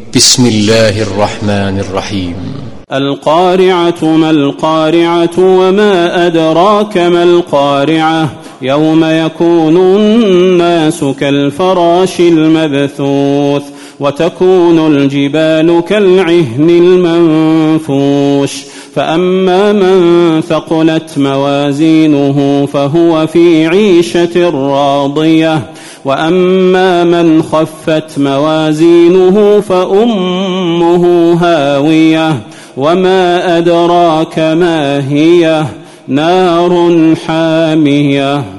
بسم الله الرحمن الرحيم. القارعة ما القارعة وما أدراك ما القارعة يوم يكون الناس كالفراش المبثوث وتكون الجبال كالعهن المنفوش فأما من ثقلت موازينه فهو في عيشة راضية وأما من خفت موازينه فأمه هاوية وما أدراك ما هي نار حامية.